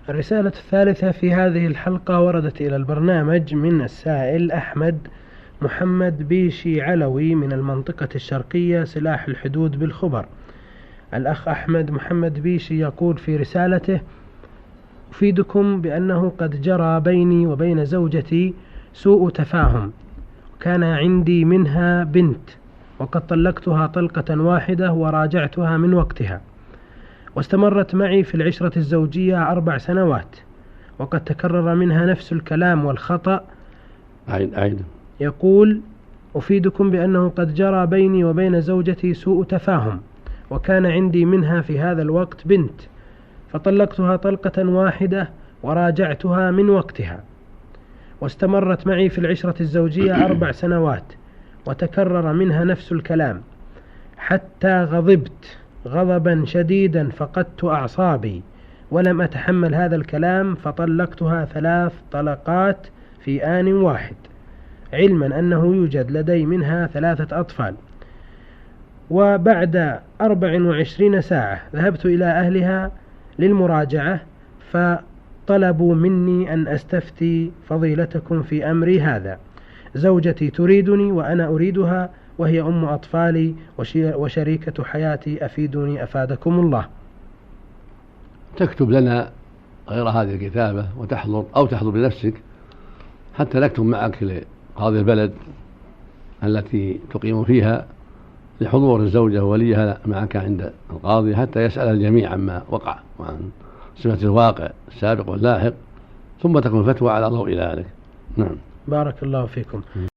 الرسالة الثالثة في هذه الحلقة وردت إلى البرنامج من السائل أحمد محمد بيشي علوي من المنطقة الشرقية سلاح الحدود بالخبر. الأخ أحمد محمد بيشي يقول في رسالته: أفيدكم بأنه قد جرى بيني وبين زوجتي سوء تفاهم، كان عندي منها بنت، وقد طلقتها طلقة واحدة وراجعتها من وقتها، واستمرت معي في العشرة الزوجية 4 سنوات، وقد تكرر منها نفس الكلام والخطأ. يقول: أفيدكم بأنه قد جرى بيني وبين زوجتي سوء تفاهم، وكان عندي منها في هذا الوقت بنت، فطلقتها طلقة واحدة وراجعتها من وقتها، واستمرت معي في العشرة الزوجية 4 سنوات، وتكرر منها نفس الكلام، حتى غضبت غضبا شديدا فقدت أعصابي، ولم أتحمل هذا الكلام، فطلقتها 3 طلقات في آن واحد، علما أنه يوجد لدي منها 3 أطفال. وبعد 24 ساعة ذهبت إلى أهلها للمراجعة، فطلبوا مني أن أستفتي فضيلتكم في أمري هذا. زوجتي تريدني وأنا أريدها، وهي أم أطفالي وشريكة حياتي، أفيدوني أفادكم الله. تكتب لنا غير هذه الكتابة وتحضر أو تحضر بنفسك حتى نكتب معك لقاضي البلد التي تقيم فيها لحضور الزوجة ووليها معك عند القاضي، حتى يسأل الجميع عما وقع وعن صفة الواقع السابق واللاحق، ثم تكون فتوى على ضوء ذلك. نعم. بارك الله فيكم.